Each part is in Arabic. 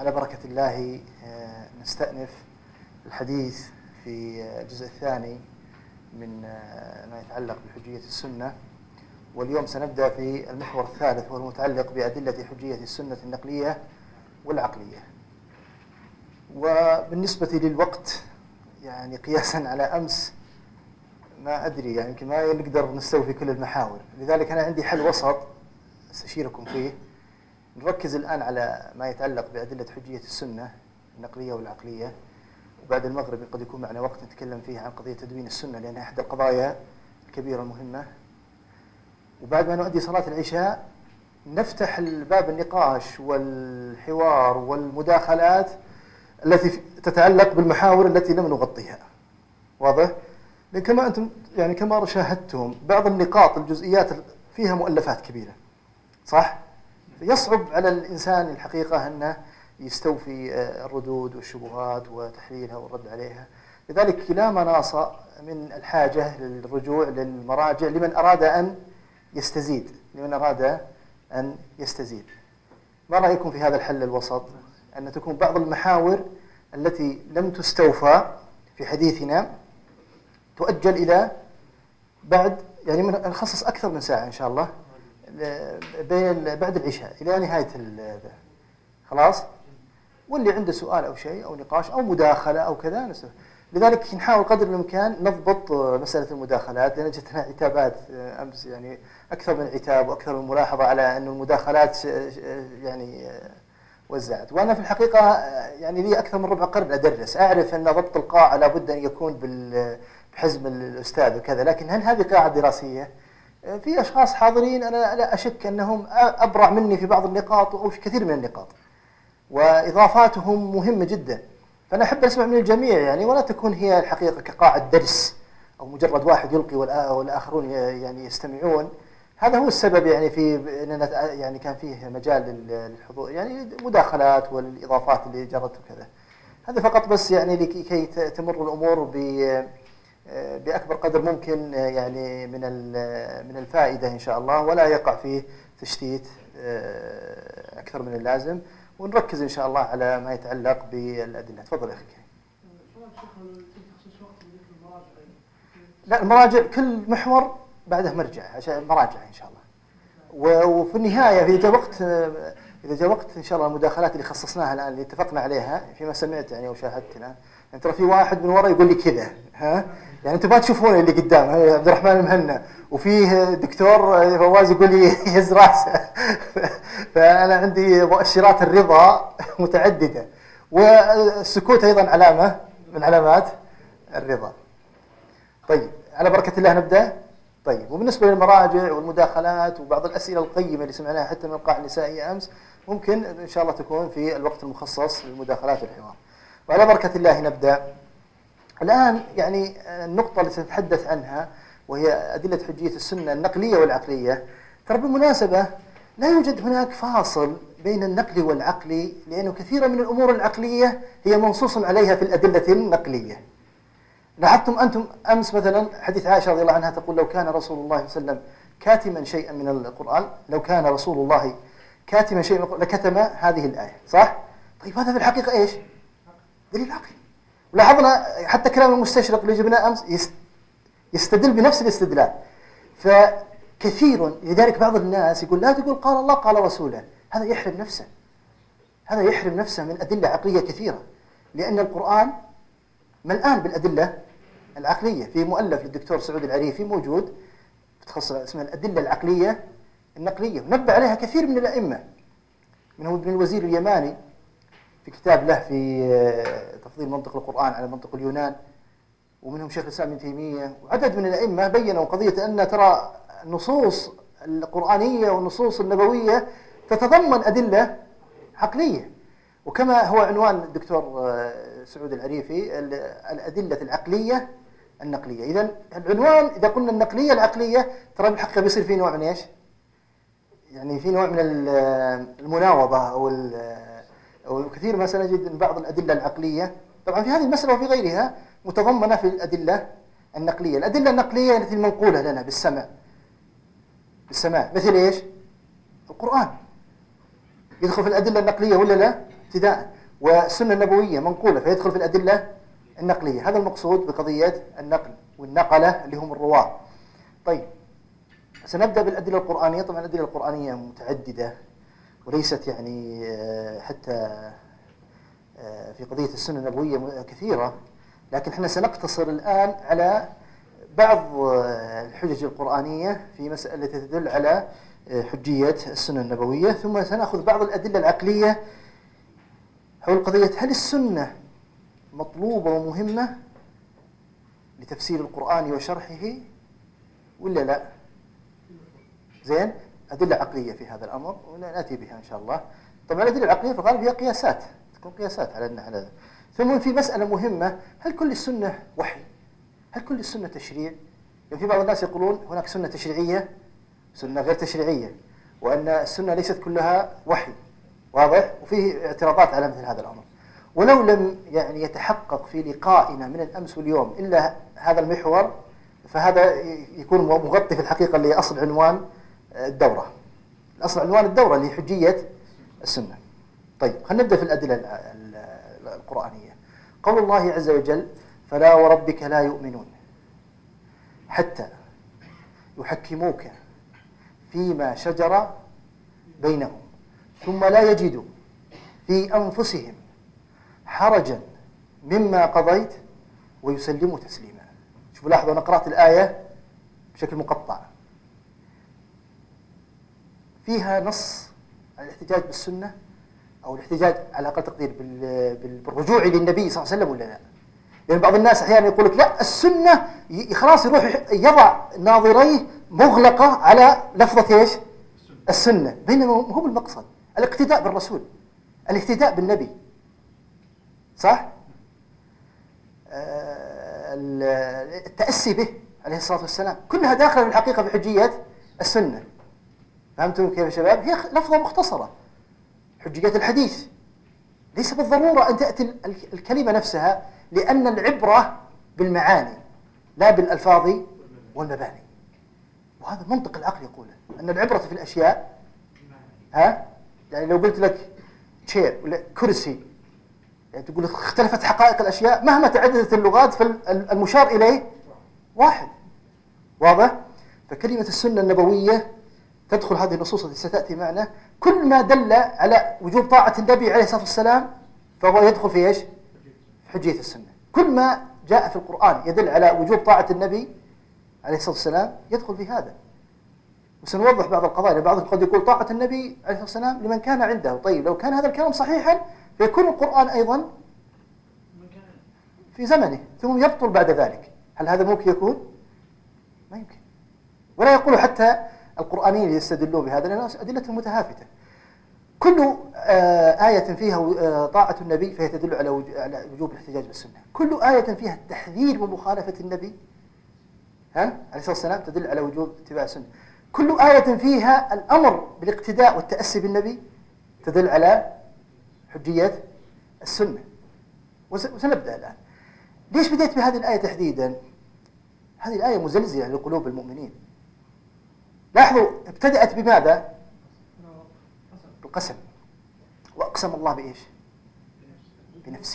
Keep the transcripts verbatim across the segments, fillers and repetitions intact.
على بركة الله نستأنف الحديث في الجزء الثاني من ما يتعلق بحجية السنة، واليوم سنبدأ في المحور الثالث وهو المتعلق بأدلة حجية السنة النقلية والعقلية. وبالنسبة للوقت يعني قياسا على أمس ما أدري يعني يمكن ما نقدر نستوفي كل المحاور، لذلك أنا عندي حل وسط استشيركم فيه. نركز الآن على ما يتعلق بأدلة حجية السنة النقلية والعقلية، وبعد المغرب قد يكون معنا وقت نتكلم فيه عن قضية تدوين السنة لأنها إحدى القضايا الكبيرة المهمة. وبعد ما نؤدي صلاة العشاء نفتح باب النقاش والحوار والمداخلات التي تتعلق بالمحاور التي لم نغطيها. واضح؟ لأن كما أنتم يعني كما شاهدتم بعض النقاط الجزئيات فيها مؤلفات كبيرة، صح؟ يصعب على الإنسان الحقيقة أنه يستوفي الردود والشبهات وتحليلها والرد عليها، لذلك لا مناص من الحاجة للرجوع للمراجع لمن أراد أن يستزيد لمن أراد أن يستزيد. ما رأيكم في هذا الحل الوسط؟ أن تكون بعض المحاور التي لم تستوفى في حديثنا تؤجل إلى بعد، يعني نخصص أكثر من ساعة إن شاء الله بين بعد العشاء إلى نهاية هذا، خلاص؟ واللي عنده سؤال أو شيء أو نقاش أو مداخلة أو كذا نسوي. لذلك نحاول قدر الإمكان نضبط مسألة المداخلات، لأن جتنا عتابات أمس يعني أكثر من عتاب وأكثر من ملاحظة على أن المداخلات يعني وزعت. وأنا في الحقيقة يعني لي أكثر من ربع قرن أدرس، أعرف أن ضبط القاعة لابد أن يكون بحزم الأستاذ وكذا، لكن هل هذه قاعة دراسية؟ في أشخاص حاضرين أنا لا أشك أنهم أبرع مني في بعض النقاط أو في كثير من النقاط، وإضافاتهم مهمة جدا، فأنا أحب أسمع من الجميع يعني، ولا تكون هي الحقيقة كقاعة درس أو مجرد واحد يلقي والآخرون يعني يستمعون. هذا هو السبب يعني في أننا يعني كان فيه مجال للحضور يعني مداخلات والإضافات اللي جرت وكذا. هذا فقط بس يعني لكي تمر الأمور ب بأكبر قدر ممكن يعني من من الفائدة إن شاء الله، ولا يقع فيه تشتيت أكثر من اللازم، ونركز إن شاء الله على ما يتعلق بالأدلة. تفضل يا أخي كريم. لا، المراجع كل محور بعده مرجع عشان مراجع إن شاء الله، وفي النهاية إذا جاء وقت إذا جاء وقت إن شاء الله المداخلات اللي خصصناها الآن اللي اتفقنا عليها فيما سمعت يعني وشاهدت الآن، يعني ترى في واحد من وراء يقول لي كذا، ها يعني أنتم ما تشوفون اللي قدام عبد الرحمن المهنا، وفيه دكتور فواز يقول لي يهز راسه فأنا عندي مؤشرات الرضا متعددة، والسكوت أيضا علامة من علامات الرضا. طيب على بركة الله نبدأ. طيب، وبالنسبة للمراجع والمداخلات وبعض الأسئلة القيمة اللي سمعناها حتى من القاعة النسائية أمس ممكن إن شاء الله تكون في الوقت المخصص للمداخلات والحوار. وعلى بركة الله نبدأ. الآن يعني النقطة اللي سنتحدث عنها وهي أدلة حجية السنة النقلية والعقلية. ترى بالمناسبة لا يوجد هناك فاصل بين النقل والعقلي، لأنه كثيرا من الأمور العقلية هي منصوص عليها في الأدلة النقلية. لاحظتم أنتم أمس مثلا حديث عائشة رضي الله عنها تقول لو كان رسول الله صلى الله عليه وسلم كاتما شيئا من القرآن، لو كان رسول الله كاتما شيئا من القرآن لكتم هذه الآية، صح؟ طيب هذا في الحقيقة إيش؟ دليل عقلي. ولاحظنا حتى كلام المستشرق اللي جبناه أمس يستدل بنفس الاستدلال. فكثير لذلك بعض الناس يقول لا تقول قال الله قال رسوله، هذا يحرم نفسه هذا يحرم نفسه من أدلة عقلية كثيرة، لأن القرآن ملآن بالأدلة العقلية. في مؤلف للدكتور سعود العريفي موجود بتخصص اسمه الأدلة العقلية النقلية، ونبه عليها كثير من الأئمة، منهم ابن الوزير اليماني في كتاب له في تفضيل منطق القرآن على منطق اليونان، ومنهم شيخ الإسلام ابن تيمية، وعدد من الأئمة بيّنوا قضية أن ترى النصوص القرآنية والنصوص النبوية تتضمن أدلة عقلية. وكما هو عنوان الدكتور سعود العريفي الأدلة العقلية النقلية. إذن العنوان إذا قلنا النقلية العقلية ترى بالحقيقة بيصير فيه نوع من إيش؟ يعني في نوع من المناوضة أو وكثير ما سنجد أن بعض الأدلة العقلية طبعا في هذه المسألة وفي غيرها متضمنة في الأدلة النقلية. الأدلة النقلية التي المنقولة لنا بالسمع بالسماع مثل إيش؟ القرآن يدخل في الأدلة النقلية ولا لا؟ ابتداء. والسنة النبوية منقولة فيدخل في الأدلة النقلية. هذا المقصود بقضية النقل والنقلة اللي هم الرواة. طيب سنبدأ بالأدلة القرآنية. طبعا الأدلة القرآنية متعددة وليست يعني حتى في قضية السنة النبوية كثيرة، لكن احنا سنقتصر الآن على بعض الحجج القرآنية في مسألة تدل على حجية السنة النبوية، ثم سنأخذ بعض الأدلة العقلية حول قضية هل السنة مطلوبة ومهمة لتفسير القرآن وشرحه ولا لا؟ زين، أدلة عقلية في هذا الأمر ونأتي بها إن شاء الله. طبعا الأدلة العقلية في الغالب هي قياسات، تكون قياسات على أن هذا. ثم في مسألة مهمة، هل كل السنة وحي؟ هل كل السنة تشريع؟ يعني في بعض الناس يقولون هناك سنة تشريعية سنة غير تشريعية، وأن السنة ليست كلها وحي، واضح؟ وفيه اعتراضات على مثل هذا الأمر. ولو لم يعني يتحقق في لقائنا من الأمس واليوم إلا هذا المحور، فهذا يكون مغطي في الحقيقة لأصل عنوان الدورة. الأصل عنوان الدورة اللي حجية السنة. طيب خلينا نبدأ في الأدلة القرآنية. قول الله عز وجل: فلا وربك لا يؤمنون حتى يحكموك فيما شجر بينهم ثم لا يجدوا في أنفسهم حرجا مما قضيت ويسلموا تسليما. شوفوا لاحظوا أنا قرأت الآية بشكل مقطع، فيها نص على الاحتجاج بالسنة أو الاحتجاج على أقل تقدير بالرجوع للنبي صلى الله عليه وسلم ولا لا؟ يعني بعض الناس أحيانا يقول لك لا السنة خلاص يروح يضع ناظريه مغلقة على لفظة إيش؟ السنة، بينما هو المقصد الاقتداء بالرسول، الاهتداء بالنبي، صح؟ التأسي به عليه الصلاة والسلام، كلها داخلة في الحقيقة في حجية السنة. فهمتم كيف يا شباب؟ هي لفظة مختصرة. حجية الحديث ليس بالضرورة أن تأتي الكلمة نفسها، لأن العبرة بالمعاني لا بالألفاظ والمباني. وهذا المنطق العقل يقوله، أن العبرة في الأشياء ها؟ يعني لو قلت لك شير ولا كرسي، يعني تقول اختلفت حقائق الأشياء مهما تعددت اللغات فالمشار إليه واحد، واضح؟ فكلمة السنة النبوية تدخل هذه النصوص التي ستأتي معنا، كل ما دل على وجوب طاعة النبي عليه الصلاة والسلام فهو يدخل في إيش؟ في حجية السنة. كل ما جاء في القرآن يدل على وجوب طاعة النبي عليه الصلاة والسلام يدخل في هذا. وسنوضح بعض القضايا. بعضهم قد يقول طاعة النبي عليه الصلاة والسلام لمن كان عنده. طيب لو كان هذا الكلام صحيحا فيكون القرآن أيضا في زمنه ثم يبطل بعد ذلك. هل هذا ممكن يكون؟ ما يمكن. ولا يقول حتى القرآنيين يستدلون بهذا لأن أدلتهم متهافتة. كل آية فيها طاعة النبي فهي تدل على وجوب الاحتجاج بالسنة. كل آية فيها التحذير من مخالفة النبي ها عليه الصلاة والسلام تدل على وجوب اتباع السنة. كل آية فيها الأمر بالاقتداء والتأسي بالنبي تدل على حجية السنة. وسنبدأ الآن. ليش بديت بهذه الآية تحديدا؟ هذه الآية مزلزلة لقلوب المؤمنين. لاحظوا ابتدأت بماذا؟ القسم. وأقسم الله بإيش؟ بنفسه.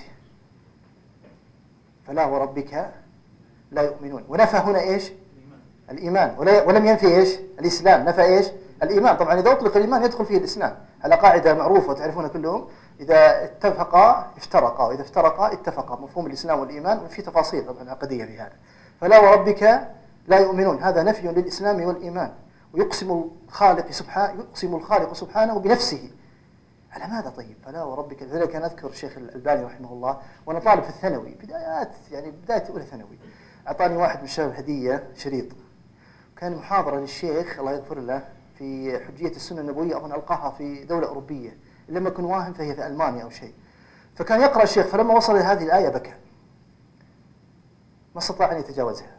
فلا وربك لا يؤمنون. ونفى هنا إيش؟ الإيمان. ولم ينفي إيش؟ الإسلام. نفى إيش؟ الإيمان. طبعا إذا أطلق الإيمان يدخل فيه الإسلام على قاعدة معروفة تعرفونها كلهم: إذا اتفقا افترقا وإذا افترقا اتفقا. مفهوم الإسلام والإيمان وفي تفاصيل طبعا عقدية في هذا. فلا وربك لا يؤمنون هذا نفي للإسلام والإيمان. ويقسم الخالق سبحانه يقسم الخالق سبحانه بنفسه. على ماذا طيب؟ فلا وربك. لذلك كان أذكر الشيخ الألباني رحمه الله وأنا طالب في الثانوي بدايات يعني بداية أولى ثانوي، أعطاني واحد من الشباب هدية شريط، كان محاضرة للشيخ الله يغفر له في حجية السنة النبوية، أظن ألقاها في دولة أوروبية لما أكون واهم فهي في ألمانيا أو شيء. فكان يقرأ الشيخ فلما وصل إلى هذه الآية بكى، ما استطاع أن يتجاوزها.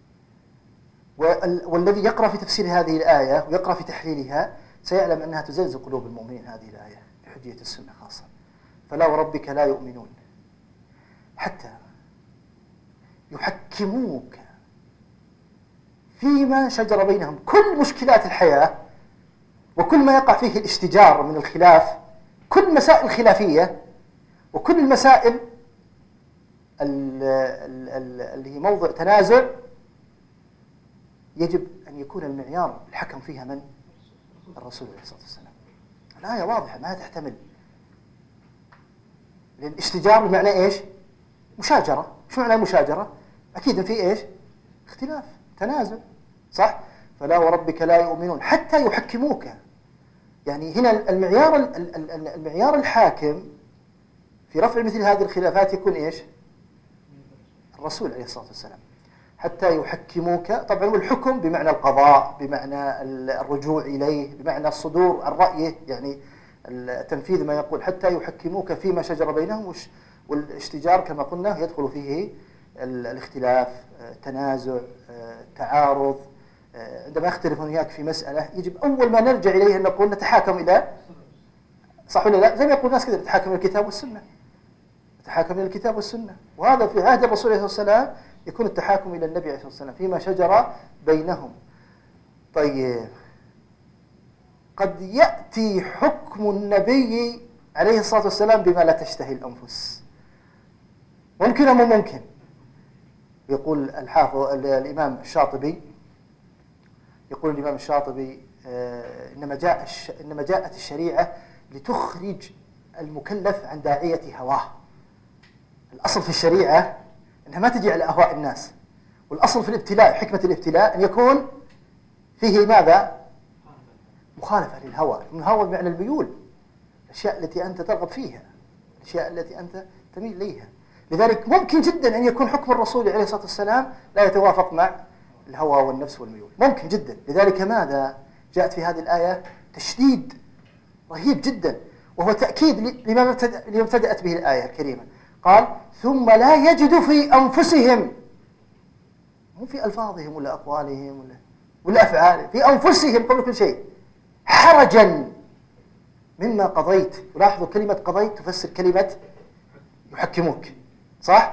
والذي يقرأ في تفسير هذه الآية ويقرأ في تحليلها سيعلم أنها تزلزل قلوب المؤمنين هذه الآية في حجية السنة خاصة. فلا وربك لا يؤمنون حتى يحكموك فيما شجر بينهم. كل مشكلات الحياة وكل ما يقع فيه الاشتجار من الخلاف، كل مسائل خلافية وكل المسائل اللي هي موضع تنازع يجب أن يكون المعيار الحكم فيها من؟ الرسول عليه الصلاة والسلام. الآية واضحة ما تحتمل، لأن الاشتجار بمعنى إيش؟ مشاجرة. شو معنى المشاجرة؟ أكيد في إيش؟ اختلاف، تنازع، صح؟ فلا وربك لا يؤمنون حتى يحكموك. يعني هنا المعيار المعيار الحاكم في رفع مثل هذه الخلافات يكون إيش؟ الرسول عليه الصلاة والسلام. حتى يحكموك، طبعا والحكم بمعنى القضاء، بمعنى الرجوع إليه، بمعنى الصدور الرأي، يعني التنفيذ ما يقول حتى يحكموك فيما شجر بينهم. والاشتجار كما قلنا يدخل فيه الاختلاف، التنازع، التعارض. عندما يختلف وياك في مسألة يجب أول ما نرجع إليه أن نقول نتحاكم إلى، صح ولا لا؟ زي ما يقول الناس كذا نتحاكم إلى الكتاب والسنة، نتحاكم إلى الكتاب والسنة. وهذا في عهد الرسول عليه الصلاة والسلام يكون التحاكم إلى النبي عليه الصلاة والسلام فيما شجر بينهم. طيب قد يأتي حكم النبي عليه الصلاة والسلام بما لا تشتهي الأنفس. ممكن أو مو ممكن؟ يقول الحافظ الإمام الشاطبي، يقول الإمام الشاطبي آه إنما جاء الش... إنما جاءت الشريعة لتخرج المكلف عن داعية هواه. الأصل في الشريعة أنها ما تجي على أهواء الناس، والأصل في الابتلاء، حكمة الابتلاء أن يكون فيه ماذا؟ مخالفة للهوى. الهوى بمعنى الميول، الأشياء التي أنت ترغب فيها، الأشياء التي أنت تميل إليها. لذلك ممكن جدا أن يكون حكم الرسول عليه الصلاة والسلام لا يتوافق مع الهوى والنفس والميول، ممكن جدا. لذلك ماذا جاءت في هذه الآية؟ تشديد رهيب جدا، وهو تأكيد لما ابتدأت به الآية الكريمة. قال ثم لا يجدوا في أنفسهم، مو في ألفاظهم ولا أقوالهم ولا, ولا أفعالهم، في أنفسهم قبل كل شيء حرجا مما قضيت. ولاحظوا كلمة قضيت تفسر كلمة يحكموك، صح؟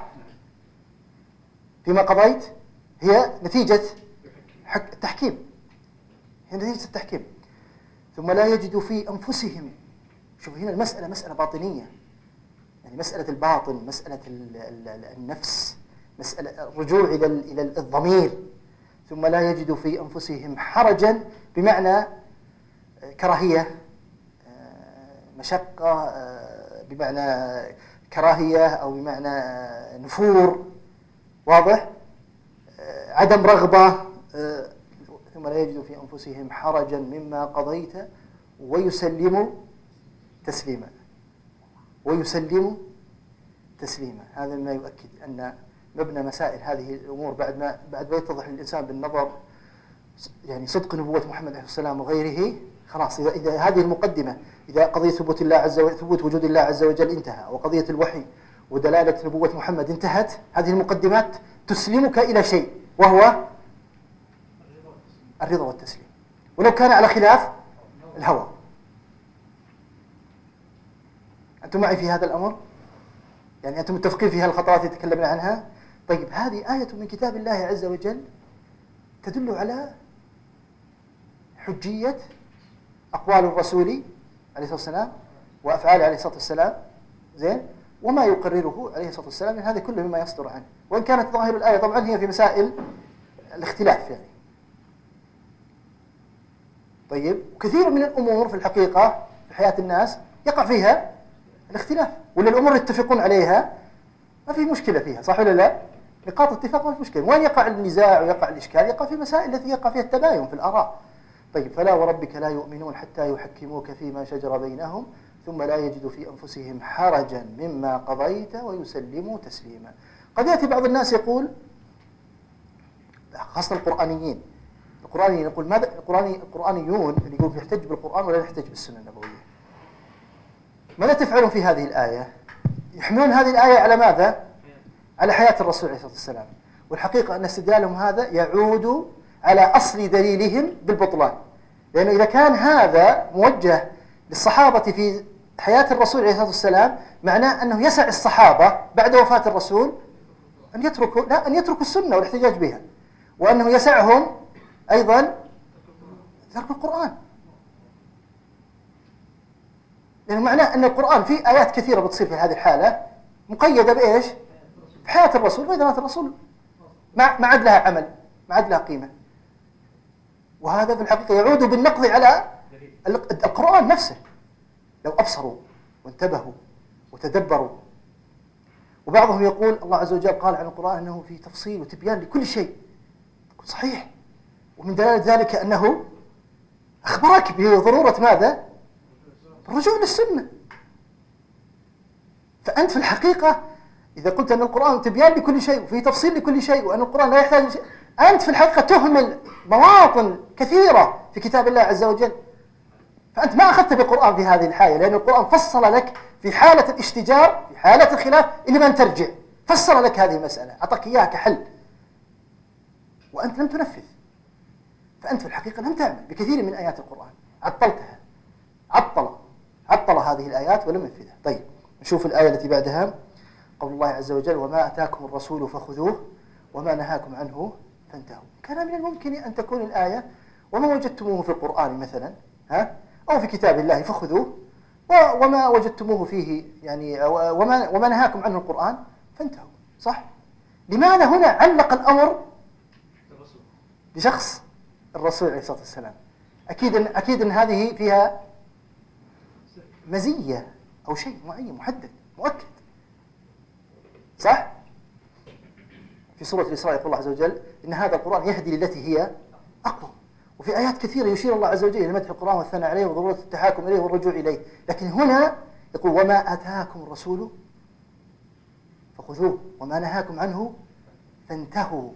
فيما قضيت هي نتيجة التحكيم، هي نتيجة التحكيم. ثم لا يجدوا في أنفسهم. شوف هنا المسألة مسألة باطنية، يعني مسألة الباطن، مسألة النفس، مسألة الرجوع إلى إلى الضمير. ثم لا يجدوا في أنفسهم حرجا بمعنى كراهية، مشقة، بمعنى كراهية أو بمعنى نفور، واضح؟ عدم رغبة. ثم لا يجدوا في أنفسهم حرجا مما قضيت ويسلموا تسليما، ويسلموا تسليما. هذا ما يؤكد أن مبنى مسائل هذه الأمور بعد ما بعد ما يتضح للإنسان بالنظر يعني صدق نبوة محمد عليه السلام وغيره. خلاص إذا, إذا هذه المقدمة، إذا قضية ثبوت الله عز وجل، ثبوت وجود الله عز وجل انتهى، وقضية الوحي ودلالة نبوة محمد انتهت، هذه المقدمات تسلمك إلى شيء وهو الرضا والتسليم، ولو كان على خلاف الهوى. أنتم معي في هذا الأمر؟ يعني أنتم متفقين في هالخطوات التي تكلمنا عنها؟ طيب هذه آية من كتاب الله عز وجل تدل على حجية أقوال الرسول عليه الصلاة والسلام وأفعاله عليه الصلاة والسلام، زين، وما يقرره عليه الصلاة والسلام، من هذا كله مما يصدر عنه. وإن كانت ظاهر الآية طبعا هي في مسائل الاختلاف يعني. طيب وكثير من الأمور في الحقيقة في حياة الناس يقع فيها الاختلاف، ولا الأمور يتفقون عليها ما في مشكلة فيها، صح ولا لا؟ نقاط اتفاق ما في مشكلة. وين يقع النزاع ويقع الإشكال؟ يقع في مسائل التي يقع فيها التباين في الآراء. طيب فلا وربك لا يؤمنون حتى يحكموك فيما شجر بينهم ثم لا يجدوا في أنفسهم حرجا مما قضيت ويسلموا تسليما. قد يأتي بعض الناس يقول، خاصة القرآنيين، القرآنيين يقول ماذا؟ القرآني القرآنيون اللي يقول نحتج بالقرآن ولا نحتج بالسنة النبوية. ماذا تفعلون في هذه الآية؟ يحملون هذه الآية على ماذا؟ على حياة الرسول عليه الصلاة والسلام. والحقيقة أن استدلالهم هذا يعود على أصل دليلهم بالبطلان، لأنه إذا كان هذا موجه للصحابة في حياة الرسول عليه الصلاة والسلام معناه أنه يسع الصحابة بعد وفاة الرسول أن يتركوا لا أن يتركوا السنة والاحتجاج بها، وأنه يسعهم أيضا ترك القرآن. لأنه معناه أن القرآن فيه آيات كثيرة بتصير في هذه الحالة مقيدة بإيش؟ بحياة الرسول، وإذا مات الرسول ما ما عاد لها عمل، ما عاد لها قيمة. وهذا في الحقيقة يعود بالنقض على القرآن نفسه لو أبصروا وانتبهوا وتدبروا. وبعضهم يقول الله عز وجل قال عن القرآن أنه فيه تفصيل وتبيان لكل شيء. صحيح، ومن دلالة ذلك أنه أخبرك بضرورة ماذا؟ الرجوع للسنة. فأنت في الحقيقة إذا قلت أن القرآن تبيان لكل شيء وفيه تفصيل لكل شيء وأن القرآن لا يحتاج لشيء، أنت في الحقيقة تهمل مواطن كثيرة في كتاب الله عز وجل. فأنت ما أخذت بالقرآن في هذه الحالة، لأن القرآن فصل لك في حالة الاشتجار، في حالة الخلاف، إلى من ترجع، فسر لك هذه المسألة، أعطاك إياها كحل، وأنت لم تنفذ. فأنت في الحقيقة لم تعمل بكثير من آيات القرآن، عطلتها، عطل عطل هذه الآيات ولم ينفذها. طيب نشوف الآية التي بعدها، قول الله عز وجل: وما أتاكم الرسول فخذوه وما نهاكم عنه فانتهوا. كان من الممكن أن تكون الآية: وما وجدتموه في القرآن مثلا، ها، أو في كتاب الله فخذوه، وما وجدتموه فيه يعني وما وما نهاكم عنه القرآن فانتهوا. صح؟ لماذا هنا علق الأمر بشخص الرسول عليه الصلاة والسلام؟ أكيد أن أكيد أن هذه فيها مزية أو شيء معين محدد مؤكد. صح؟ في سورة الإسراء يقول الله عز وجل: إن هذا القرآن يهدي للتي هي أقوى. وفي آيات كثيرة يشير الله عز وجل إلى مدح القرآن والثناء عليه وضرورة التحاكم إليه والرجوع إليه. لكن هنا يقول: وما أتاكم الرسول فخذوه وما نهاكم عنه فانتهوا.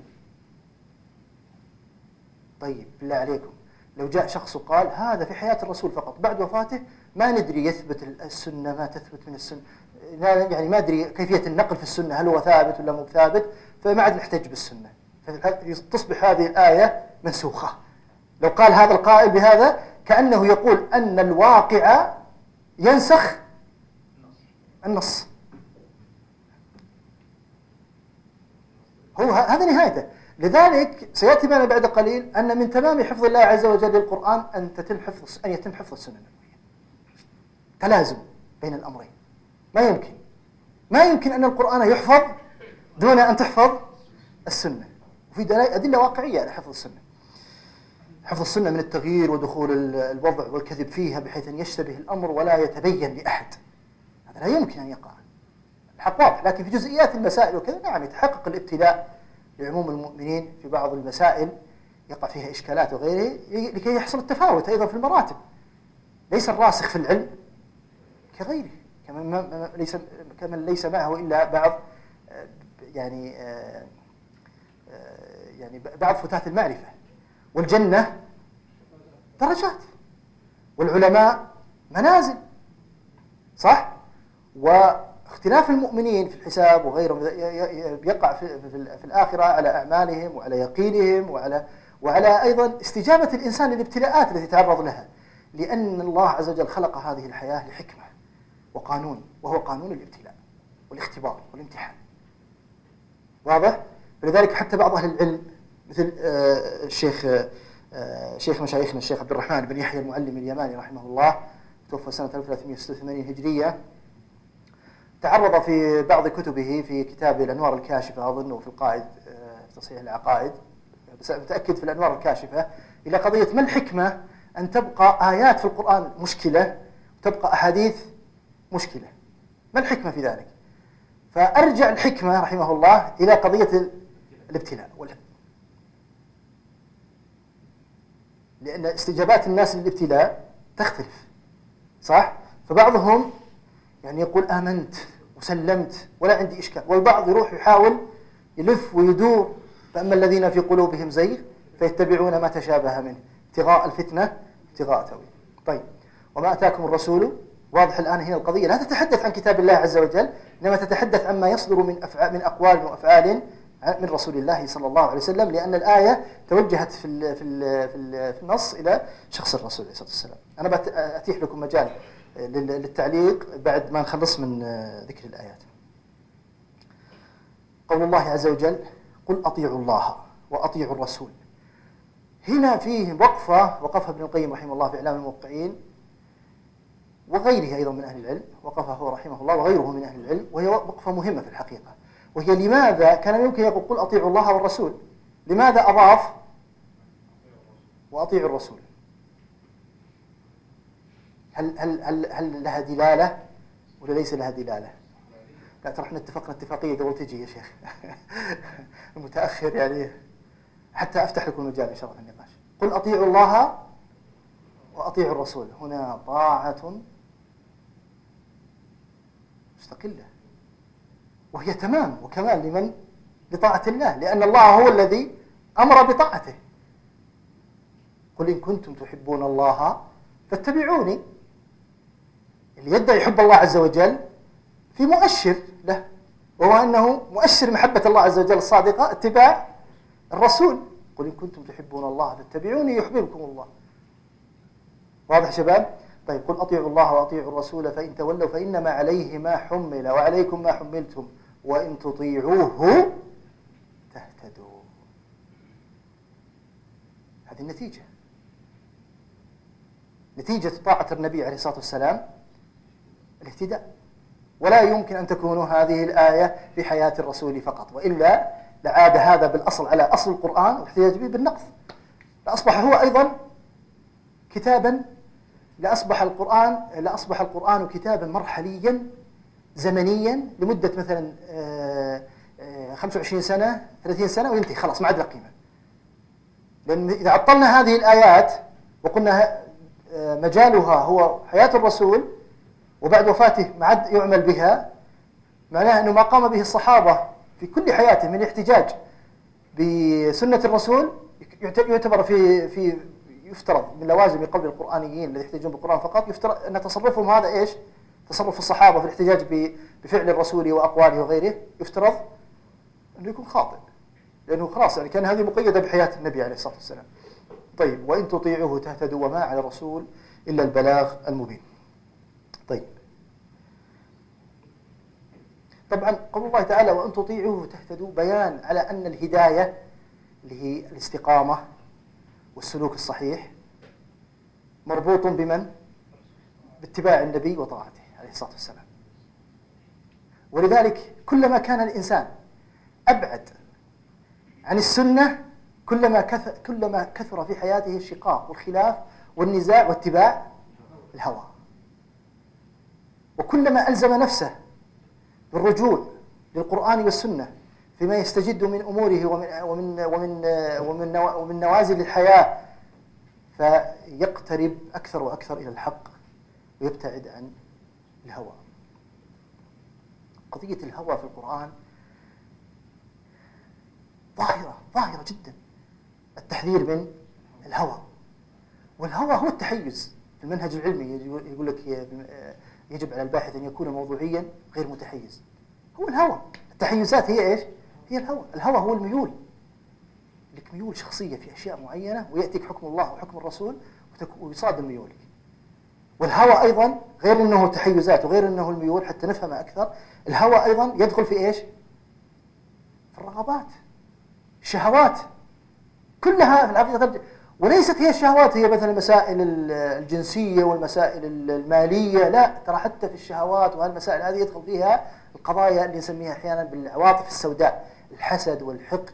طيب بالله عليكم، لو جاء شخص وقال هذا في حياة الرسول فقط، بعد وفاته ما ندري يثبت السنة ما تثبت من السنة، يعني ما أدري كيفية النقل في السنة، هل هو ثابت ولا مو ثابت، فما عاد نحتج بالسنة، فتصبح هذه الآية منسوخة. لو قال هذا القائل بهذا كأنه يقول أن الواقع ينسخ النص. هو هذا نهايته. لذلك سيأتي معنا بعد قليل أن من تمام حفظ الله عز وجل للقرآن أن تتم حفظ أن يتم حفظ السنة النبوية. تلازم بين الأمرين، ما يمكن ما يمكن أن القرآن يحفظ دون أن تحفظ السنة. وفي أدلة واقعية على حفظ السنة. حفظ السنة من التغيير ودخول الوضع والكذب فيها بحيث أن يشتبه الأمر ولا يتبين لأحد، هذا لا يمكن أن يقع. الحق واضح، لكن في جزئيات المسائل وكذا نعم يتحقق الابتلاء لعموم المؤمنين في بعض المسائل يقع فيها إشكالات وغيره، لكي يحصل التفاوت أيضا في المراتب. ليس الراسخ في العلم كغيره، كمن ليس كمن ليس معه إلا بعض يعني يعني بعض فتات المعرفة. والجنة درجات، والعلماء منازل. صح؟ واختلاف المؤمنين في الحساب وغيرهم يقع في, في, في الآخرة على أعمالهم وعلى يقينهم وعلى وعلى أيضا استجابة الإنسان للابتلاءات التي تعرض لها، لأن الله عز وجل خلق هذه الحياة لحكمة وقانون، وهو قانون الابتلاء والاختبار والامتحان. واضح؟ ولذلك حتى بعض أهل العلم مثل الشيخ شيخ مشايخنا الشيخ عبد الرحمن بن يحيى المعلم اليماني رحمه الله، توفى سنة ألف وثلاثمائة وستة وثمانين هجرية، تعرض في بعض كتبه في كتاب الأنوار الكاشفة أظن، في القائد في تصحيح العقائد، بس متأكد في الأنوار الكاشفة، إلى قضية ما الحكمة أن تبقى آيات في القرآن مشكلة وتبقى أحاديث مشكلة، ما الحكمة في ذلك؟ فأرجع الحكمة رحمه الله إلى قضية الابتلاء والحكمة، لأن استجابات الناس للابتلاء تختلف. صح؟ فبعضهم يعني يقول آمنت وسلمت ولا عندي إشكال، والبعض يروح يحاول يلف ويدور، فأما الذين في قلوبهم زيغ فيتبعون ما تشابه منه ابتغاء الفتنة ابتغاء تأويله. طيب، وما أتاكم الرسول، واضح الآن هنا القضية لا تتحدث عن كتاب الله عز وجل، إنما تتحدث عما يصدر من أفعال من أقوال وأفعال من رسول الله صلى الله عليه وسلم، لأن الآية توجهت في ال في ال في, ال في النص إلى شخص الرسول عليه الصلاة والسلام. أنا بأتيح لكم مجال للتعليق بعد ما نخلص من ذكر الآيات. قول الله عز وجل: قل أطيعوا الله وأطيعوا الرسول. هنا فيه وقفة وقفها ابن القيم رحمه الله في إعلام الموقعين، وغيره أيضا من أهل العلم، وقفه هو رحمه الله وغيره من أهل العلم، وهي وقفة مهمة في الحقيقة، وهي لماذا كان يمكن يقول قل أطيعوا الله والرسول، لماذا أضاف وأطيعوا الرسول؟ هل هل هل هل لها دلالة ولا ليس لها دلالة؟ لا ترى احنا اتفقنا اتفاقية قبل تجي يا شيخ المتأخر يعني، حتى أفتح لكم المجال إن شاء الله في النقاش. قل أطيعوا الله وأطيعوا الرسول، هنا طاعة مستقلة، وهي تمام وكمال لمن؟ لطاعة الله، لأن الله هو الذي أمر بطاعته. قل إن كنتم تحبون الله فاتبعوني. اللي يدعي يحب الله عز وجل في مؤشر له، وهو أنه مؤشر محبة الله عز وجل الصادقة اتباع الرسول. قل إن كنتم تحبون الله فاتبعوني يحببكم الله. واضح شباب؟ طيب قل أطيعوا الله وأطيعوا الرسول فإن تولوا فإنما عليه ما حمل وعليكم ما حملتم وإن تطيعوه تهتدوا. هذه النتيجة، نتيجة طاعة النبي عليه الصلاة والسلام الاهتداء. ولا يمكن أن تكون هذه الآية في حياة الرسول فقط، وإلا لعاد هذا بالأصل على أصل القرآن واحتجاج به بالنقص، لأصبح هو أيضا كتابا، لأصبح القرآن لأصبح القرآن كتابا مرحليا زمنيا لمدة مثلا خمسة وعشرين سنة ثلاثين سنة وينتهي خلاص ما عاد له قيمة. لأن إذا عطلنا هذه الآيات وقلنا مجالها هو حياة الرسول وبعد وفاته ما عاد يعمل بها، معناه أنه ما قام به الصحابة في كل حياته من الاحتجاج بسنة الرسول يعتبر في في يفترض من لوازم قول القرآنيين الذين يحتجون بالقرآن فقط، يفترض أن تصرفهم هذا إيش؟ تصرف الصحابة في الاحتجاج بفعل الرسول وأقواله وغيره يفترض أنه يكون خاطئ، لأنه خلاص يعني كان هذه مقيدة بحياة النبي عليه الصلاة والسلام. طيب وإن تطيعوه تهتدوا وما على الرسول إلا البلاغ المبين. طيب طبعا قول الله تعالى وإن تطيعوه تهتدوا بيان على أن الهداية اللي هي الاستقامة والسلوك الصحيح مربوط بمن؟ باتباع النبي وطاعته عليه الصلاة والسلام. ولذلك كلما كان الإنسان أبعد عن السنة كلما كثر, كلما كثر في حياته الشقاق والخلاف والنزاع واتباع الهوى، وكلما ألزم نفسه بالرجوع للقرآن والسنة فيما يستجد من أموره ومن ومن ومن ومن, ومن نوازل الحياة فيقترب أكثر وأكثر إلى الحق ويبتعد عن الهوى. قضية الهوى في القرآن ظاهرة ظاهرة جدا، التحذير من الهوى. والهوى هو التحيز في المنهج العلمي، يقول لك يجب على الباحث أن يكون موضوعيا غير متحيز. هو الهوى، التحيزات هي إيش؟ هي الهوى. الهوى هو الميول، لك ميول شخصية في أشياء معينة ويأتيك حكم الله وحكم الرسول ويصادم ميولك. والهوى أيضا غير أنه تحيزات وغير أنه الميول، حتى نفهمها أكثر، الهوى أيضا يدخل في إيش؟ في الرغبات، الشهوات كلها في الحقيقة. وليست هي الشهوات هي مثلا المسائل الجنسية والمسائل المالية، لا، ترى حتى في الشهوات وهالمسائل هذه يدخل فيها القضايا اللي نسميها أحيانا بالعواطف السوداء، الحسد والحقد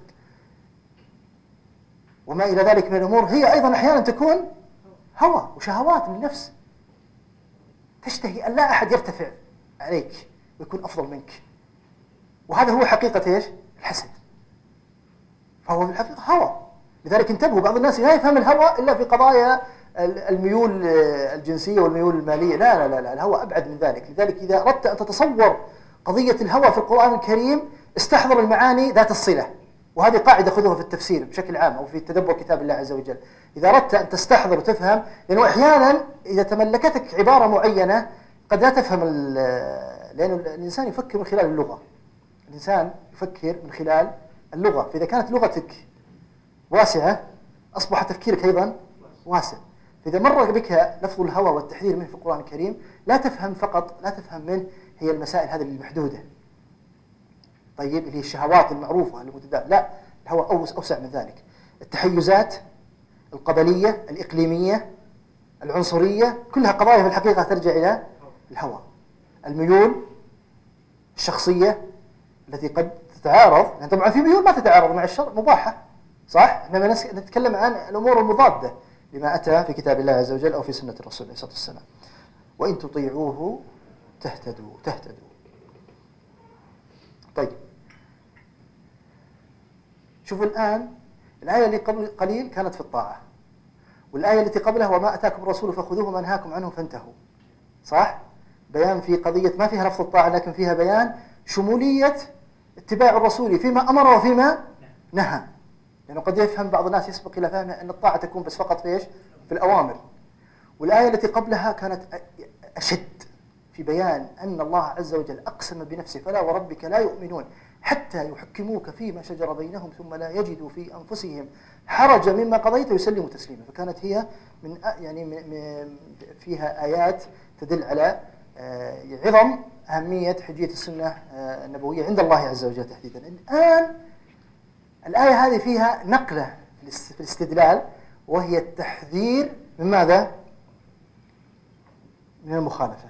وما إلى ذلك من الأمور، هي أيضا أحيانا تكون هوى وشهوات من النفس، تشتهي أن لا أحد يرتفع عليك ويكون أفضل منك، وهذا هو حقيقة إيش؟ الحسد. فهو في الحقيقة هوى. لذلك انتبهوا، بعض الناس لا يفهم الهوى إلا في قضايا الميول الجنسية والميول المالية، لا لا لا, لا الهوى أبعد من ذلك. لذلك إذا أردت أن تتصور قضية الهوى في القرآن الكريم استحضر المعاني ذات الصلة، وهذه قاعدة خذوها في التفسير بشكل عام أو في تدبر كتاب الله عز وجل. إذا أردت أن تستحضر وتفهم، لأنه أحيانا إذا تملكتك عبارة معينة قد لا تفهم، لأن الإنسان يفكر من خلال اللغة، الإنسان يفكر من خلال اللغة، فإذا كانت لغتك واسعة أصبح تفكيرك أيضا واسع. فإذا مر بك لفظ الهوى والتحذير منه في القرآن الكريم لا تفهم فقط، لا تفهم منه هي المسائل هذه المحدودة، طيب اللي هي الشهوات المعروفة المتداولة، لا، الهوى أوسع من ذلك. التحيزات القبلية الإقليمية العنصرية، كلها قضايا في الحقيقة ترجع إلى الهوى. الميول الشخصية التي قد تتعارض، يعني طبعا في ميول ما تتعارض مع الشرع مباحة، صح؟ احنا نتكلم عن الأمور المضادة لما أتى في كتاب الله عز وجل أو في سنة الرسول عليه الصلاة والسلام. وإن تطيعوه تهتدوا تهتدوا. طيب شوفوا الآن الآية اللي قبل قليل كانت في الطاعة، والآية التي قبلها وما أتاكم الرسول فخذوه وما نهاكم عنه فانتهوا، صح؟ بيان في قضية ما فيها لفظ الطاعة لكن فيها بيان شمولية اتباع الرسول فيما أمر وفيما نهى. لأنه قد يفهم بعض الناس يسبق إلى فهم أن الطاعة تكون بس فقط في إيش؟ في الأوامر. والآية التي قبلها كانت أشد في بيان أن الله عز وجل أقسم بنفسه فلا وربك لا يؤمنون حتى يحكموك فيما شجر بينهم ثم لا يجدوا في أنفسهم حرجا مما قضيت ويسلموا تسليما. فكانت هي من يعني من فيها آيات تدل على عظم أهمية حجية السنة النبوية عند الله عز وجل تحديدا. الآن الآية هذه فيها نقلة في الاستدلال، وهي التحذير من ماذا؟ من المخالفة.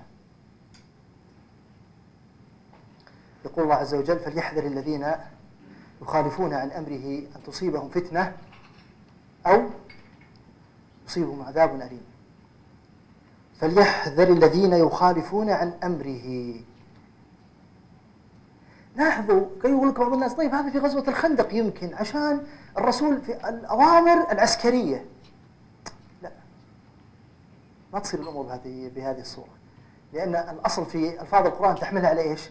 يقول الله عز وجل فليحذر الذين يخالفون عن أمره أن تصيبهم فتنة أو يصيبهم عذاب أليم. فليحذر الذين يخالفون عن أمره. لاحظوا كي يقول لك بعض الناس طيب هذا في غزوة الخندق يمكن عشان الرسول في الأوامر العسكرية. لا، ما تصير الأمور بهذه بهذه الصورة، لأن الأصل في ألفاظ القرآن تحملها على إيش؟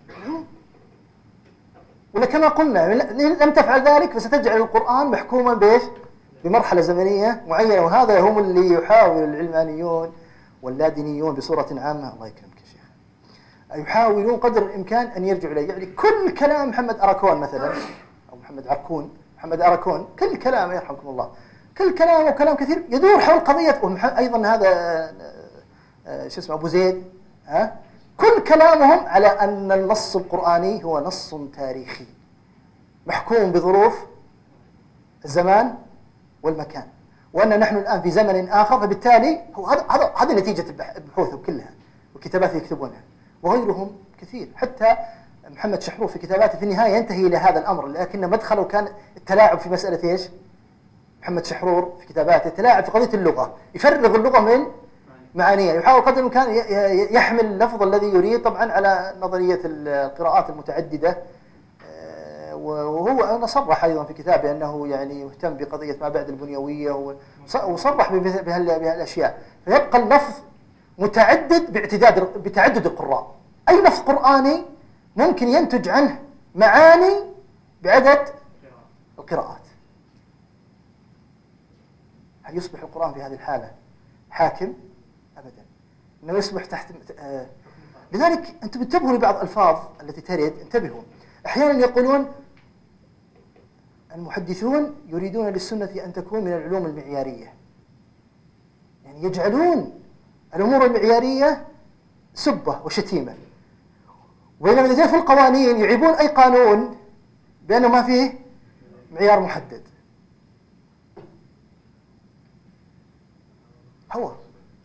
ولا كما قلنا لم تفعل ذلك فستجعل القرآن محكوما بإيش؟ بمرحلة زمنية معينة. وهذا هم اللي يحاول العلمانيون واللادينيون بصورة عامة، الله يكرمك يا شيخ، يحاولون قدر الإمكان أن يرجعوا إليه. يعني كل كلام محمد أراكون مثلا أو محمد عركون محمد أراكون كل كلام يرحمكم الله كل كلام وكلام كثير يدور حول قضية. أيضا هذا شو اسمه أبو زيد، ها كل كلامهم على أن النص القرآني هو نص تاريخي محكوم بظروف الزمان والمكان، وأن نحن الآن في زمن آخر، فبالتالي هو هذا هذا هذه نتيجة بحوثهم كلها وكتابات يكتبونها وغيرهم كثير. حتى محمد شحرور في كتاباته في النهاية ينتهي إلى هذا الأمر، لكن مدخله كان التلاعب في مسألة إيش؟ محمد شحرور في كتاباته التلاعب في قضية اللغة، يفرغ اللغة من معانية، يحاول قدر الإمكان يحمل اللفظ الذي يريد طبعا على نظرية القراءات المتعددة. وهو أنا صرح أيضا في كتابه أنه يعني مهتم بقضية ما بعد البنيوية، وصرح بهالأشياء. فيبقى اللفظ متعدد باعتداد بتعدد القراء. أي لفظ قرآني ممكن ينتج عنه معاني بعدد القراءات. هل يصبح القرآن في هذه الحالة حاكم؟ أبدا، إنه يصبح تحت آه. لذلك أنتم انتبهوا لبعض الألفاظ التي ترد، انتبهوا. أحيانا يقولون المحدثون يريدون للسنة أن تكون من العلوم المعيارية، يعني يجعلون الأمور المعيارية سبة وشتيمة، وإنما إذا جاء في القوانين يعيبون أي قانون بأنه ما فيه معيار محدد. هو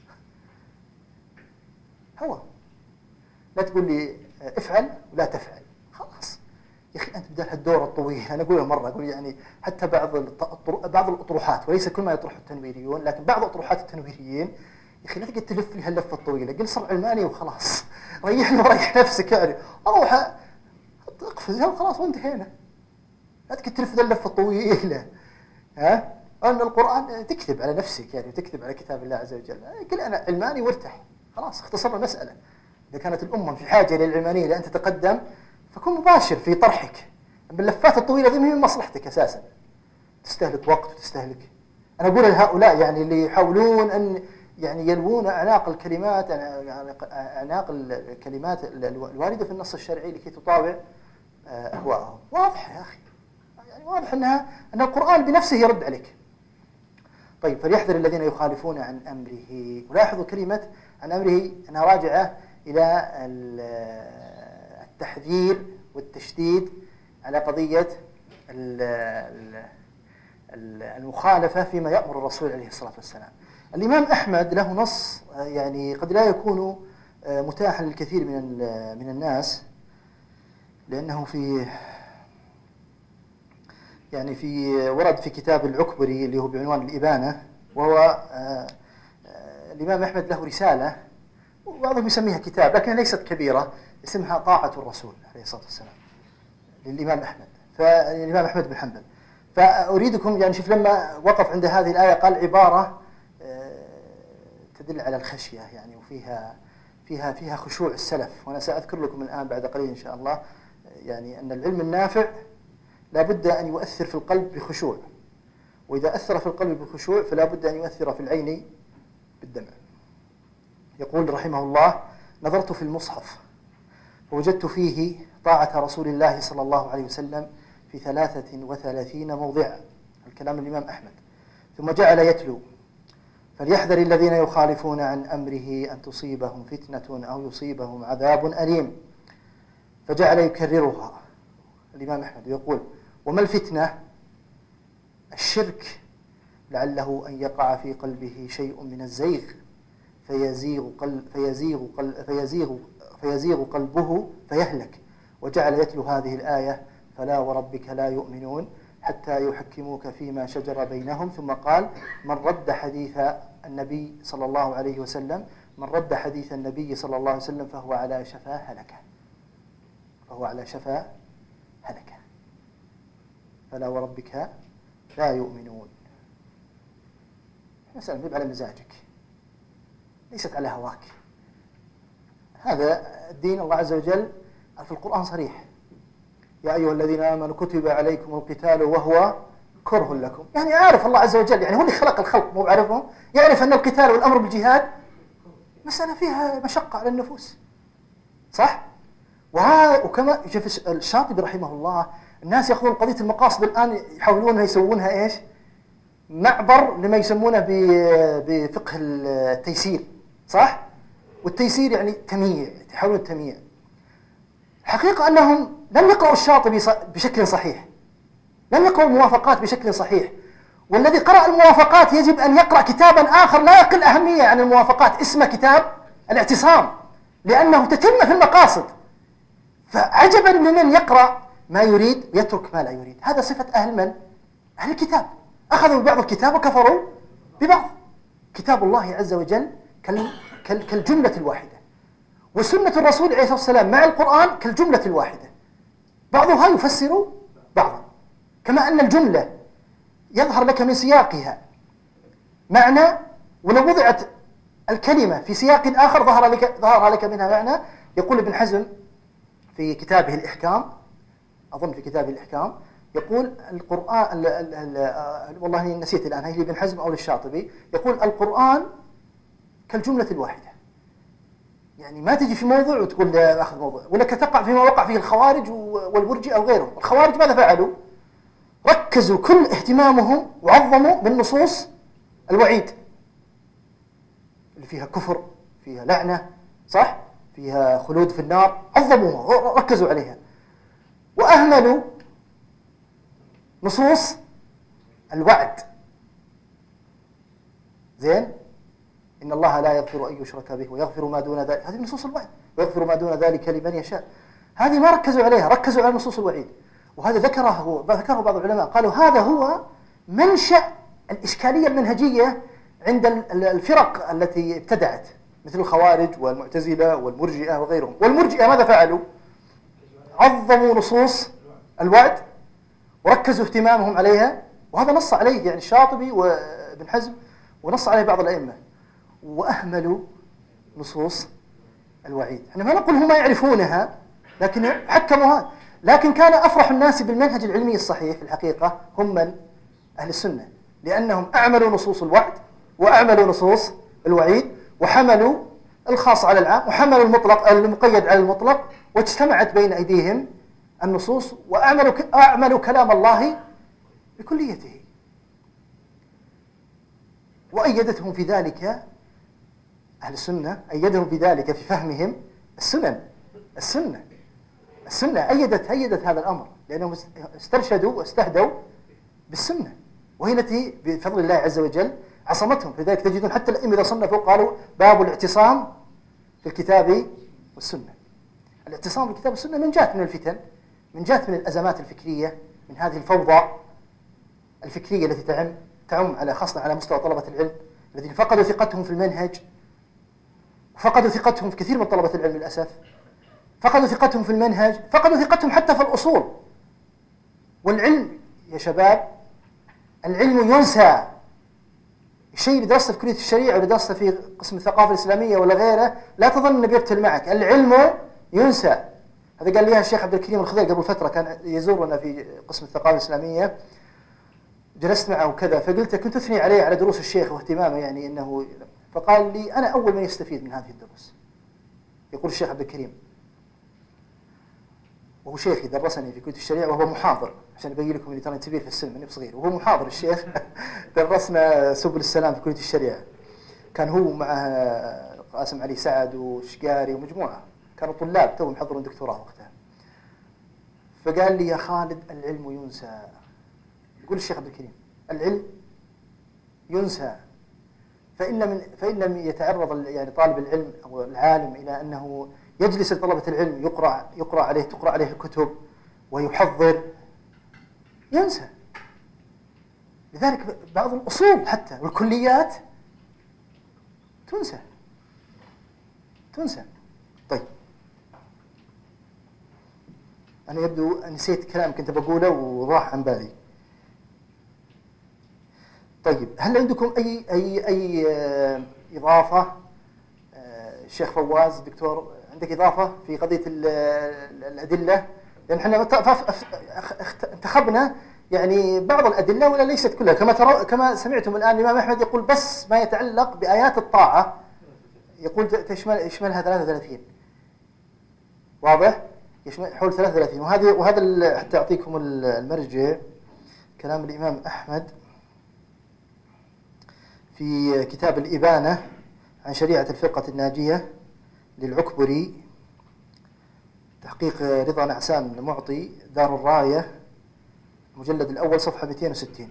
هو لا تقول لي افعل ولا تفعل، خلاص يا أخي أنت بدأ هالدور الطويل. أنا أقولها مرة، أقول يعني حتى بعض بعض الأطروحات، وليس كل ما يطرحه التنويريون، لكن بعض أطروحات التنويريين يا أخي لا تقعد تلف لي هاللفة الطويلة، قل صر علماني وخلاص، ريحني وريح نفسك، يعني أروح أقفز وخلاص وانتهينا. لا تقعد تلف ذا اللفة الطويلة. ها أن القرآن تكتب على نفسك، يعني تكتب على كتاب الله عز وجل، قل أنا علماني وارتاح، خلاص اختصرنا المسألة. إذا كانت الأمة في حاجة للعلمانية لأن تتقدم فكن مباشر في طرحك. باللفات الطويلة ذي من مصلحتك أساسا، تستهلك وقت وتستهلك. أنا أقول لهؤلاء يعني اللي يحاولون أن يعني يلوون أعناق الكلمات، أعناق الكلمات الواردة في النص الشرعي لكي تطاوع أهواءهم. واضح يا أخي، يعني واضح أنها أن القرآن بنفسه يرد عليك. طيب فليحذر الذين يخالفون عن أمره. ولاحظوا كلمة عن أمره أنها راجعة إلى التحذير والتشديد على قضية المخالفة فيما يأمر الرسول عليه الصلاة والسلام. الإمام أحمد له نص يعني قد لا يكون متاحا للكثير من من الناس، لأنه في يعني في ورد في كتاب العكبري اللي هو بعنوان الإبانة، وهو الإمام أحمد له رسالة وبعضهم يسميها كتاب لكنها ليست كبيرة، اسمها طاعة الرسول عليه الصلاة والسلام للإمام أحمد، فالإمام أحمد بن حنبل. فأريدكم يعني شوف لما وقف عند هذه الآية قال عبارة تدل على الخشية يعني، وفيها فيها فيها خشوع السلف، وأنا سأذكر لكم الآن بعد قليل إن شاء الله يعني أن العلم النافع لا بد أن يؤثر في القلب بخشوع، وإذا أثر في القلب بخشوع فلا بد أن يؤثر في العين بالدمع. يقول رحمه الله: نظرت في المصحف فوجدت فيه طاعة رسول الله صلى الله عليه وسلم في ثلاثة وثلاثين موضعا، الكلام الإمام أحمد. ثم جعل يتلو: فليحذر الذين يخالفون عن أمره أن تصيبهم فتنة أو يصيبهم عذاب أليم. فجعل يكررها الإمام أحمد ويقول: وما الفتنة؟ الشرك، لعله أن يقع في قلبه شيء من الزيغ فيزيغ قلب فيزيغ قلب فيزيغ فيزيغ قلبه فيهلك. وجعل يتلو هذه الآية: فلا وربك لا يؤمنون حتى يحكموك فيما شجر بينهم. ثم قال: من رد حديث النبي صلى الله عليه وسلم من رد حديث النبي صلى الله عليه وسلم فهو على شفا هلكة فهو على شفا هلكة فلا وربك لا يؤمنون. مسألة مب على مزاجك، ليست على هواك. هذا الدين الله عز وجل في القرآن صريح: يا أيها الذين آمنوا كتب عليكم القتال وهو كره لكم. يعني عارف الله عز وجل، يعني هو اللي خلق الخلق مو بعرفهم، يعرف أن القتال والأمر بالجهاد مسألة فيها مشقة على النفوس، صح؟ وها وكما شوف الشاطبي رحمه الله، الناس يأخذون قضية المقاصد الآن يحاولونها يسوونها إيش؟ معبر لما يسمونه بفقه التيسير، صح؟ والتيسير يعني تمييع، يحاولون التمييع. الحقيقة أنهم لم يقرأوا الشاطبي بشكل صحيح، لم يقرأوا الموافقات بشكل صحيح، والذي قرأ الموافقات يجب أن يقرأ كتابا آخر لا يقل أهمية عن الموافقات، اسمه كتاب الاعتصام، لأنه تتم في المقاصد. فعجبا لمن يقرأ ما يريد ويترك ما لا يريد. هذا صفة أهل من؟ أهل الكتاب، أخذوا ببعض الكتاب وكفروا ببعض. كتاب الله عز وجل كالجملة الواحدة، وسنة الرسول عليه الصلاة والسلام مع القرآن كالجملة الواحدة، بعضها يفسر بعضا. كما أن الجملة يظهر لك من سياقها معنى، ولو وضعت الكلمة في سياق آخر ظهر لك ظهر لك منها معنى. يقول ابن حزم في كتابه الإحكام، أظن في كتابه الإحكام، يقول القرآن ال ال ال والله نسيت الآن هي لابن حزم أو للشاطبي، يقول القرآن كالجملة الواحدة. يعني ما تجي في موضوع وتقول لا أخذ موضوع، ولك تقع فيما وقع فيه الخوارج والمرجئة أو غيرهم. الخوارج ماذا فعلوا؟ ركزوا كل اهتمامهم وعظموا من نصوص الوعيد اللي فيها كفر، فيها لعنة، صح؟ فيها خلود في النار، عظموها ركزوا عليها، وأهملوا نصوص الوعد. زين؟ إن الله لا يغفر أن يشرك به ويغفر ما دون ذلك، هذه نصوص الوعد، ويغفر ما دون ذلك لمن يشاء. هذه ما ركزوا عليها، ركزوا على نصوص الوعيد. وهذا ذكره ذكره بعض العلماء، قالوا هذا هو منشأ الإشكالية المنهجية عند الفرق التي ابتدعت، مثل الخوارج والمعتزلة والمرجئة وغيرهم. والمرجئة ماذا فعلوا؟ عظموا نصوص الوعد وركزوا اهتمامهم عليها، وهذا نص عليه يعني الشاطبي وابن حزم، ونص عليه بعض الأئمة. وأهملوا نصوص الوعيد. احنا ما نقول هم يعرفونها، لكن حكموها. لكن كان أفرح الناس بالمنهج العلمي الصحيح في الحقيقة هم من؟ أهل السنة، لأنهم أعملوا نصوص الوعد وأعملوا نصوص الوعيد، وحملوا الخاص على العام وحملوا المطلق المقيد على المطلق، واجتمعت بين أيديهم النصوص، وأعملوا أعملوا كلام الله بكليته. وأيدتهم في ذلك أهل السنة، أيدهم في ذلك في فهمهم السنن السنة السنة أيدت أيدت هذا الأمر، لأنهم استرشدوا واستهدوا بالسنة. وهي التي بفضل الله عز وجل عصمتهم. فلذلك تجدون حتى الأئمة إذا صنفوا قالوا باب الاعتصام في الكتاب والسنة. الاعتصام بالكتاب والسنة من جات من الفتن، من جات من الأزمات الفكرية، من هذه الفوضى الفكرية التي تعم تعم على خاصة على مستوى طلبة العلم الذين فقدوا ثقتهم في المنهج، وفقدوا ثقتهم في كثير من طلبة العلم للأسف، فقدوا ثقتهم في المنهج، فقدوا ثقتهم حتى في الأصول. والعلم يا شباب، العلم ينسى. الشيء اللي درسته في كلية الشريعة ولا درسته في قسم الثقافة الإسلامية ولا غيره لا تظن أنه بيبتل معك، العلم ينسى. هذا قال لي الشيخ عبد الكريم الخضير قبل فترة، كان يزورنا في قسم الثقافة الإسلامية، جلست معه وكذا، فقلت كنت أثني عليه على دروس الشيخ واهتمامه يعني إنه، فقال لي أنا أول من يستفيد من هذه الدروس. يقول الشيخ عبد الكريم وهو شيخي درسني في كلية الشريعة وهو محاضر، عشان أبين لكم اللي ترى كبير في السن مني بصغير، وهو محاضر الشيخ درسنا سبل السلام في كلية الشريعة. كان هو معه قاسم علي سعد وشقاري ومجموعة كانوا طلاب توهم يحضرون دكتوراه وقتها. فقال لي يا خالد العلم ينسى. يقول الشيخ عبد الكريم العلم ينسى، فإن من فإن لم يتعرض يعني طالب العلم أو العالم إلى أنه يجلس لطلبة العلم يقرأ يقرأ عليه تقرأ عليه الكتب ويحضر، ينسى. لذلك بعض الأصول حتى والكليات تنسى تنسى. طيب أنا يبدو نسيت كلام كنت بقوله وراح عن بالي. طيب هل عندكم أي أي أي إضافة؟ الشيخ فواز دكتور عندك إضافة في قضية الأدلة؟ لأن احنا انتخبنا يعني بعض الأدلة ولا ليست كلها، كما ترى كما سمعتم الآن الإمام أحمد يقول بس ما يتعلق بآيات الطاعة يقول تشمل يشملها ثلاثة وثلاثين، واضح؟ يشمل حول ثلاثة وثلاثين. وهذه وهذا حتى أعطيكم المرجع كلام الإمام أحمد في كتاب الإبانة عن شريعة الفرقة الناجية للعكبري، تحقيق رضا نعسان المعطي دار الراية، المجلد الأول صفحة مئتين وستين.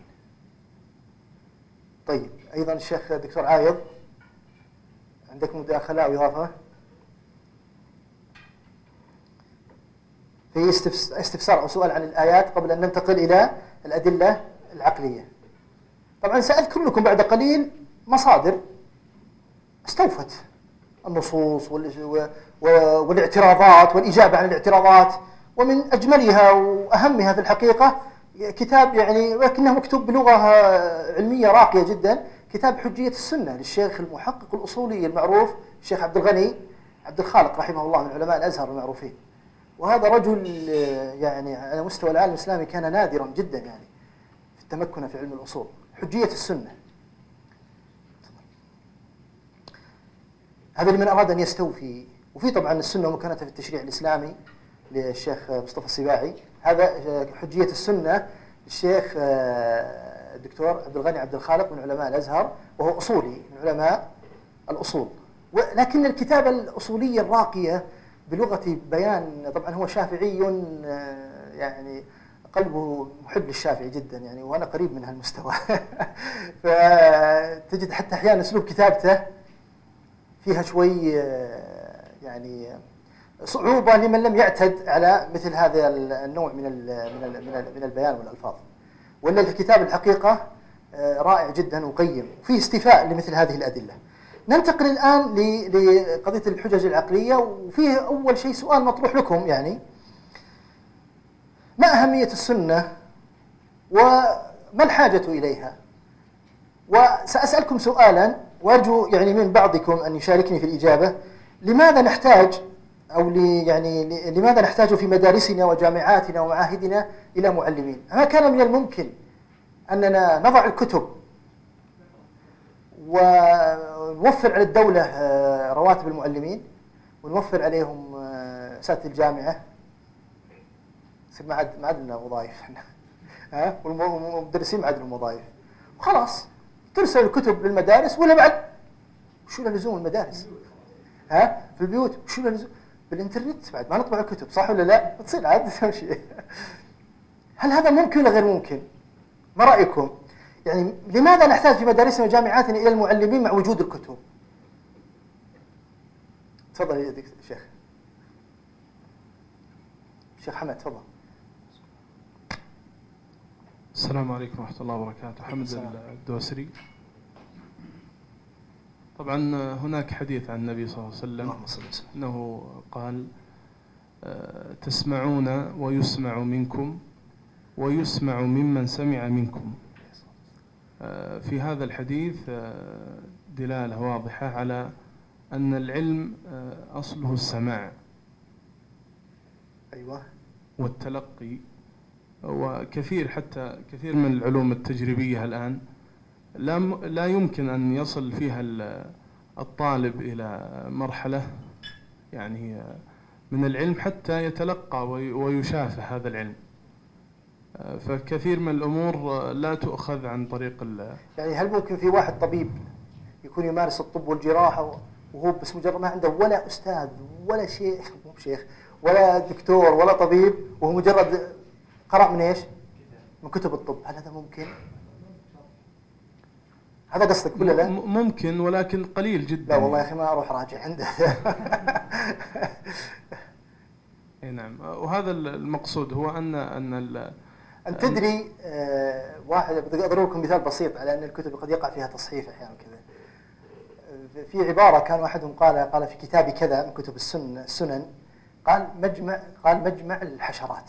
طيب أيضا الشيخ دكتور عايض عندك مداخلة أو إضافة؟ في استفسار أو سؤال عن الآيات قبل أن ننتقل إلى الأدلة العقلية. طبعا سأذكر لكم بعد قليل مصادر استوفت النصوص والاعتراضات والإجابة عن الاعتراضات، ومن أجملها وأهمها في الحقيقة كتاب يعني ولكنه مكتوب بلغة علمية راقية جدا، كتاب حجية السنة للشيخ المحقق الأصولي المعروف الشيخ عبد الغني عبد الخالق رحمه الله، من علماء الأزهر المعروفين. وهذا رجل يعني على مستوى العالم الإسلامي كان نادرا جدا يعني في التمكن في علم الأصول. حجية السنة هذا لمن أراد أن يستوفي. وفي طبعا السنة ومكانتها في التشريع الإسلامي للشيخ مصطفى السباعي، هذا حجية السنة للشيخ الدكتور عبد الغني عبد الخالق من علماء الأزهر، وهو أصولي من علماء الأصول. ولكن الكتابة الأصولية الراقية بلغة بيان، طبعا هو شافعي يعني قلبه محب للشافعي جدا يعني، وأنا قريب من هالمستوى فتجد حتى أحيانا أسلوب كتابته فيها شوي يعني صعوبة لمن لم يعتد على مثل هذا النوع من من البيان والألفاظ. وإن الكتاب الحقيقة رائع جدا وقيم وفيه استيفاء لمثل هذه الأدلة. ننتقل الآن لقضية الحجج العقلية، وفيه أول شيء سؤال مطروح لكم يعني ما أهمية السنة وما الحاجة إليها؟ وسأسألكم سؤالا وأرجو يعني من بعضكم أن يشاركني في الإجابة. لماذا نحتاج أو لي يعني لماذا نحتاج في مدارسنا وجامعاتنا ومعاهدنا إلى معلمين؟ أما كان من الممكن أننا نضع الكتب ونوفر على الدولة رواتب المعلمين ونوفر عليهم أساتذة الجامعة، يصير ما عاد ما عاد لنا وظائف ها، والمدرسين ما عاد لهم وظائف، وخلاص ترسل الكتب للمدارس. ولا بعد شو له لزوم المدارس ها في البيوت؟ شو له لزوم بالإنترنت بعد ما نطبع الكتب، صح ولا لا؟ بتصير عاد تسوي شيء. هل هذا ممكن ولا غير ممكن؟ ما رأيكم؟ يعني لماذا نحتاج في مدارسنا وجامعاتنا إلى المعلمين مع وجود الكتب؟ تفضل يا شيخ. شيخ حمد تفضل. السلام عليكم ورحمة الله وبركاته. حمد الدوسري. طبعا هناك حديث عن النبي صلى الله عليه وسلم أنه قال تسمعون ويسمع منكم ويسمع ممن سمع منكم. في هذا الحديث دلالة واضحة على أن العلم أصله السماع أيوة والتلقي. وكثير حتى كثير من العلوم التجريبية الآن لا لا يمكن أن يصل فيها الطالب إلى مرحلة يعني من العلم حتى يتلقى ويشافه هذا العلم. فكثير من الأمور لا تؤخذ عن طريق ال يعني هل ممكن في واحد طبيب يكون يمارس الطب والجراحة وهو بس مجرد ما عنده ولا أستاذ ولا شيخ مو بشيخ ولا دكتور ولا طبيب وهو مجرد قرأ من إيش؟ من كتب الطب، هل هذا ممكن؟ هذا قصدك ولا لا؟ ممكن ولكن قليل جدا. لا والله يا أخي ما أروح راجع عنده. اي نعم. وهذا المقصود هو أن أن أن تدري آه واحد أضرب لكم مثال بسيط على أن الكتب قد يقع فيها تصحيف أحيانا كذا. في عبارة كان أحدهم قال قال في كتاب كذا من كتب السنن السنن قال مجمع قال مجمع الحشرات.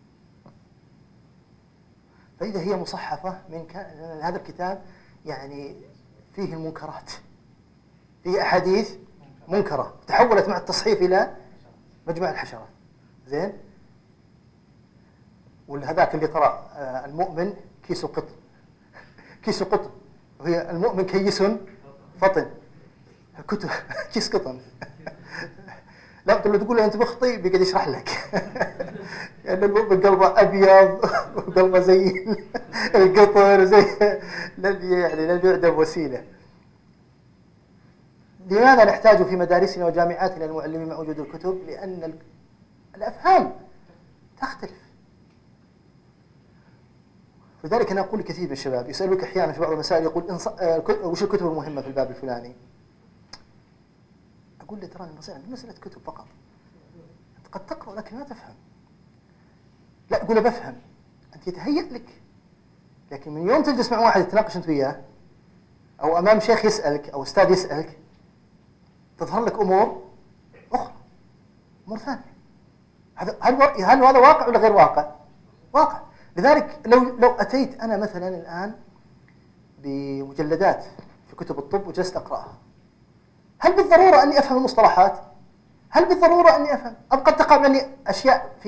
فإذا هي مصحفة من هذا الكتاب يعني فيه المنكرات، فيه أحاديث منكرة تحولت مع التصحيف إلى مجمع الحشرات. زين. والهذاك اللي قرأ المؤمن كيس قطن كيس قطن وهي المؤمن كيس فطن كتب كيس قطن. لا تقول له أنت مخطئ بيقعد يشرح لك. يعني المؤمن قلبه أبيض وقلبه زي القطر زي يعني لن يعدم وسيلة. لماذا نحتاج في مدارسنا وجامعاتنا المعلمين مع وجود الكتب؟ لأن الأفهام تختلف. لذلك أنا أقول لكثير من الشباب يسألوك أحيانا في بعض المسائل يقول إنص... وش الكتب المهمة في الباب الفلاني؟ أقول له ترى المسألة مسألة كتب فقط. أنت قد تقرأ لكن ما تفهم. لا أقول له بفهم. أنت يتهيأ لك. لكن من يوم تجلس مع واحد تناقش أنت وياه أو أمام شيخ يسألك أو أستاذ يسألك تظهر لك أمور أخرى، أمور ثانية. هذا هل هل هذا واقع ولا غير واقع؟ واقع. لذلك لو لو أتيت أنا مثلا الآن بمجلدات في كتب الطب وجلست أقرأها، هل بالضرورة أني أفهم المصطلحات؟ هل بالضرورة أني أفهم؟ أم قد تقع مني أشياء في